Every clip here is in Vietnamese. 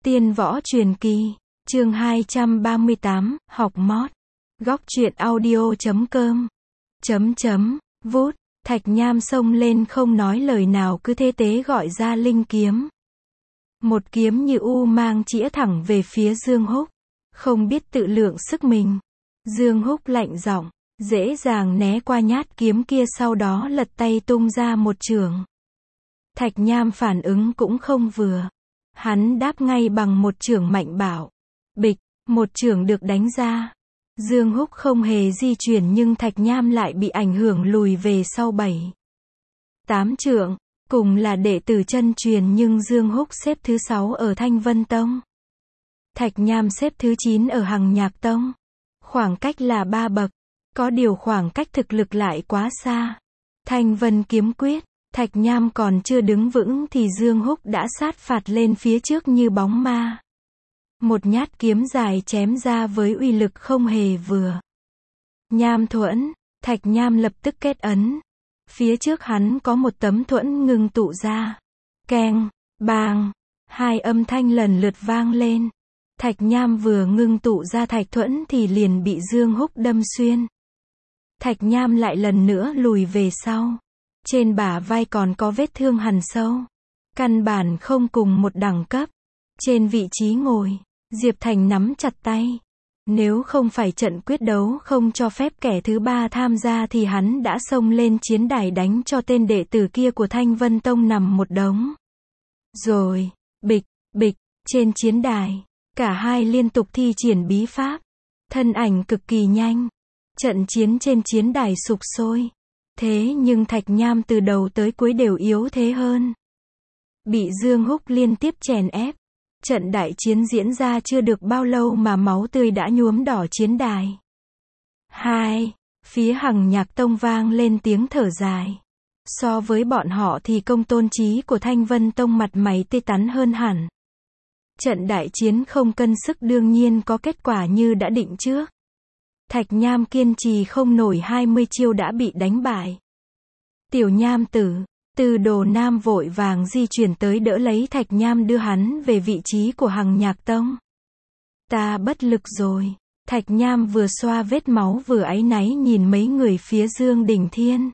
Tiên võ truyền kỳ, chương 238, học mót. Góc truyện audio.com. Vút, Thạch Nham xông lên không nói lời nào cứ thế tế gọi ra linh kiếm. Một kiếm như u mang chĩa thẳng về phía Dương Húc. Không biết tự lượng sức mình. Dương Húc lạnh giọng, dễ dàng né qua nhát kiếm kia, sau đó lật tay tung ra một chưởng. Thạch Nham phản ứng cũng không vừa. Hắn đáp ngay bằng một chưởng mạnh bạo. Bịch, một chưởng được đánh ra. Dương Húc không hề di chuyển nhưng Thạch Nham lại bị ảnh hưởng lùi về sau 7-8 trượng. Cùng là đệ tử chân truyền nhưng Dương Húc xếp thứ 6 ở Thanh Vân Tông. Thạch Nham xếp thứ 9 ở Hằng Nhạc Tông. Khoảng cách là 3 bậc. Có điều khoảng cách thực lực lại quá xa. Thanh Vân kiếm quyết, Thạch Nham còn chưa đứng vững thì Dương Húc đã sát phạt lên phía trước như bóng ma. Một nhát kiếm dài chém ra với uy lực không hề vừa. Nham thuẫn, Thạch Nham lập tức kết ấn. Phía trước hắn có một tấm thuẫn ngưng tụ ra. Keng, bang, hai âm thanh lần lượt vang lên. Thạch Nham vừa ngưng tụ ra thạch thuẫn thì liền bị Dương Húc đâm xuyên. Thạch Nham lại lần nữa lùi về sau. Trên bả vai còn có vết thương hằn sâu. Căn bản không cùng một đẳng cấp. Trên vị trí ngồi, Diệp Thành nắm chặt tay. Nếu không phải trận quyết đấu không cho phép kẻ thứ ba tham gia thì hắn đã xông lên chiến đài đánh cho tên đệ tử kia của Thanh Vân Tông nằm một đống. Rồi, bịch, bịch, trên chiến đài, cả hai liên tục thi triển bí pháp. Thân ảnh cực kỳ nhanh. Trận chiến trên chiến đài sục sôi. Thế nhưng Thạch Nham từ đầu tới cuối đều yếu thế hơn. Bị Dương Húc liên tiếp chèn ép. Trận đại chiến diễn ra chưa được bao lâu mà máu tươi đã nhuốm đỏ chiến đài. Phía Hằng Nhạc Tông vang lên tiếng thở dài. So với bọn họ thì công tôn trí của Thanh Vân Tông mặt mày tươi tắn hơn hẳn. Trận đại chiến không cân sức đương nhiên có kết quả như đã định trước. Thạch Nham kiên trì không nổi 20 chiêu đã bị đánh bại. Tiểu Nham tử, Từ Đồ Nam vội vàng di chuyển tới đỡ lấy Thạch Nham đưa hắn về vị trí của Hằng Nhạc Tông. Ta bất lực rồi. Thạch Nham vừa xoa vết máu vừa áy náy nhìn mấy người phía Dương Đình Thiên.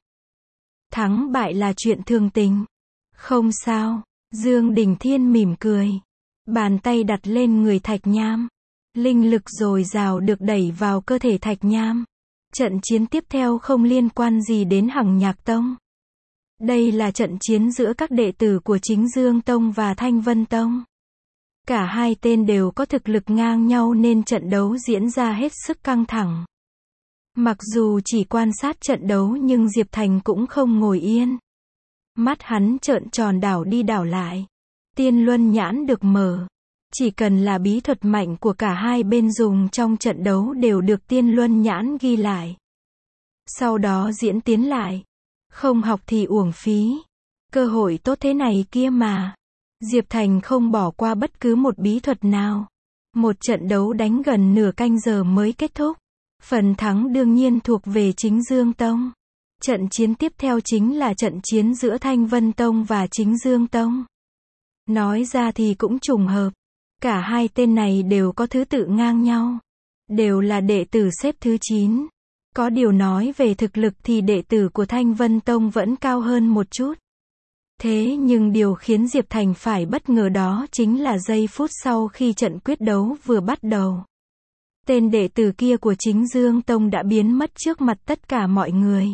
Thắng bại là chuyện thường tình. Không sao. Dương Đình Thiên mỉm cười. Bàn tay đặt lên người Thạch Nham. Linh lực dồi dào được đẩy vào cơ thể Thạch Nham. Trận chiến tiếp theo không liên quan gì đến Hằng Nhạc Tông. Đây là trận chiến giữa các đệ tử của Chính Dương Tông và Thanh Vân Tông. Cả hai tên đều có thực lực ngang nhau nên trận đấu diễn ra hết sức căng thẳng. Mặc dù chỉ quan sát trận đấu nhưng Diệp Thành cũng không ngồi yên. Mắt hắn trợn tròn đảo đi đảo lại. Tiên Luân Nhãn được mở. Chỉ cần là bí thuật mạnh của cả hai bên dùng trong trận đấu đều được Tiên Luân Nhãn ghi lại. Sau đó diễn tiến lại. Không học thì uổng phí. Cơ hội tốt thế này kia mà. Diệp Thành không bỏ qua bất cứ một bí thuật nào. Một trận đấu đánh gần nửa canh giờ mới kết thúc. Phần thắng đương nhiên thuộc về Chính Dương Tông. Trận chiến tiếp theo chính là trận chiến giữa Thanh Vân Tông và Chính Dương Tông. Nói ra thì cũng trùng hợp. Cả hai tên này đều có thứ tự ngang nhau. Đều là đệ tử xếp thứ 9. Có điều nói về thực lực thì đệ tử của Thanh Vân Tông vẫn cao hơn một chút. Thế nhưng điều khiến Diệp Thành phải bất ngờ đó chính là giây phút sau khi trận quyết đấu vừa bắt đầu. Tên đệ tử kia của Chính Dương Tông đã biến mất trước mặt tất cả mọi người.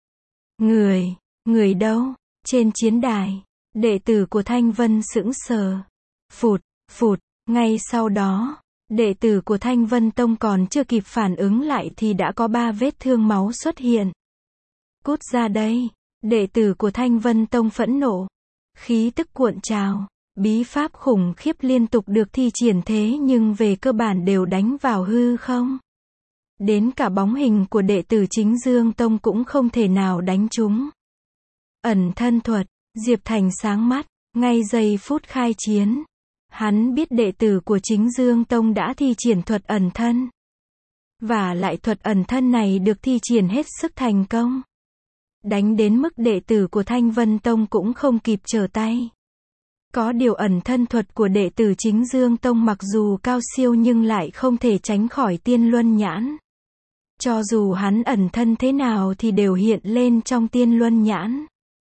Người đâu? Trên chiến đài, đệ tử của Thanh Vân sững sờ. Phụt, ngay sau đó, đệ tử của Thanh Vân Tông còn chưa kịp phản ứng lại thì đã có 3 vết thương máu xuất hiện. Cút ra đây! Đệ tử của Thanh Vân Tông phẫn nộ. Khí tức cuộn trào. Bí pháp khủng khiếp liên tục được thi triển thế nhưng về cơ bản đều đánh vào hư không. Đến cả bóng hình của đệ tử Chính Dương Tông cũng không thể nào đánh trúng. Ẩn thân thuật. Diệp Thành sáng mắt. Ngay giây phút khai chiến. Hắn biết đệ tử của Chính Dương Tông đã thi triển thuật ẩn thân. Và lại thuật ẩn thân này được thi triển hết sức thành công. Đánh đến mức đệ tử của Thanh Vân Tông cũng không kịp trở tay. Có điều ẩn thân thuật của đệ tử Chính Dương Tông mặc dù cao siêu nhưng lại không thể tránh khỏi Tiên Luân Nhãn. Cho dù hắn ẩn thân thế nào thì đều hiện lên trong Tiên Luân Nhãn.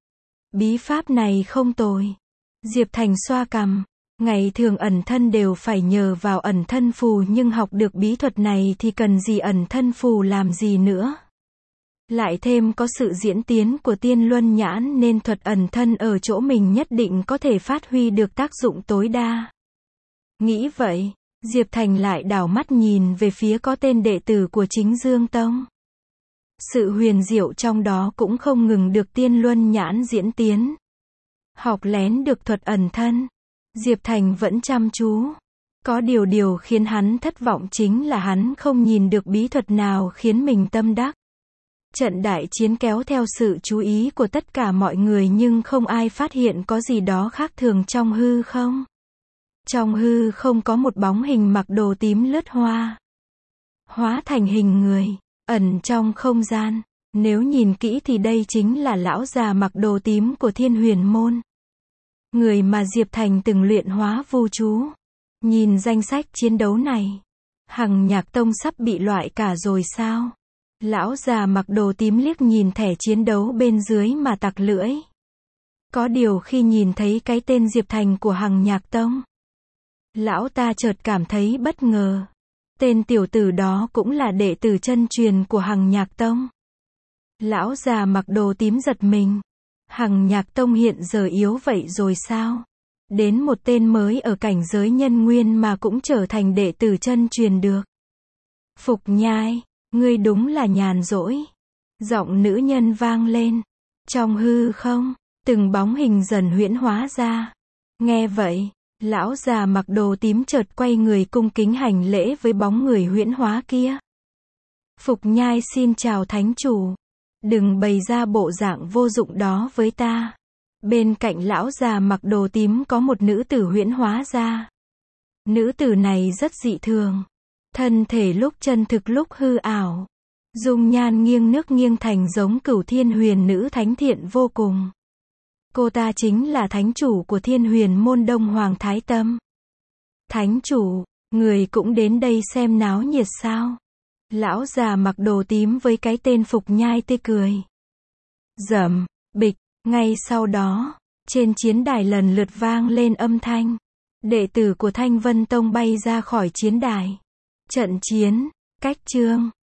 Bí pháp này không tồi. Diệp Thành xoa cằm. Ngày thường ẩn thân đều phải nhờ vào ẩn thân phù nhưng học được bí thuật này thì cần gì ẩn thân phù làm gì nữa. Lại thêm có sự diễn tiến của Tiên Luân Nhãn nên thuật ẩn thân ở chỗ mình nhất định có thể phát huy được tác dụng tối đa. Nghĩ vậy, Diệp Thành lại đảo mắt nhìn về phía có tên đệ tử của Chính Dương Tông. Sự huyền diệu trong đó cũng không ngừng được Tiên Luân Nhãn diễn tiến. Học lén được thuật ẩn thân, Diệp Thành vẫn chăm chú. Có điều khiến hắn thất vọng chính là hắn không nhìn được bí thuật nào khiến mình tâm đắc. Trận đại chiến kéo theo sự chú ý của tất cả mọi người nhưng không ai phát hiện có gì đó khác thường trong hư không. Trong hư không có một bóng hình mặc đồ tím lướt hoa. Hóa thành hình người, ẩn trong không gian. Nếu nhìn kỹ thì đây chính là lão già mặc đồ tím của Thiên Huyền Môn. Người mà Diệp Thành từng luyện hóa vu chú. Nhìn danh sách chiến đấu này. Hằng Nhạc Tông sắp bị loại cả rồi sao? Lão già mặc đồ tím liếc nhìn thẻ chiến đấu bên dưới mà tặc lưỡi. Có điều khi nhìn thấy cái tên Diệp Thành của Hằng Nhạc Tông, lão ta chợt cảm thấy bất ngờ. Tên tiểu tử đó cũng là đệ tử chân truyền của Hằng Nhạc Tông. Lão già mặc đồ tím giật mình. Hằng Nhạc Tông hiện giờ yếu vậy rồi sao? Đến một tên mới ở cảnh giới nhân nguyên mà cũng trở thành đệ tử chân truyền được. Phục Nhai, ngươi đúng là nhàn rỗi. Giọng nữ nhân vang lên. Trong hư không, từng bóng hình dần huyễn hóa ra. Nghe vậy, lão già mặc đồ tím chợt quay người cung kính hành lễ với bóng người huyễn hóa kia. Phục Nhai xin chào thánh chủ. Đừng bày ra bộ dạng vô dụng đó với ta. Bên cạnh lão già mặc đồ tím có một nữ tử huyễn hóa ra. Nữ tử này rất dị thường. Thân thể lúc chân thực lúc hư ảo. Dung nhan nghiêng nước nghiêng thành giống Cửu Thiên Huyền nữ thánh thiện vô cùng. Cô ta chính là thánh chủ của Thiên Huyền Môn Đông Hoàng Thái Tâm. Thánh chủ, người cũng đến đây xem náo nhiệt sao? Lão già mặc đồ tím với cái tên Phục Nhai tươi cười. Rầm, bịch, ngay sau đó, trên chiến đài lần lượt vang lên âm thanh. Đệ tử của Thanh Vân Tông bay ra khỏi chiến đài. Trận chiến, cách chương.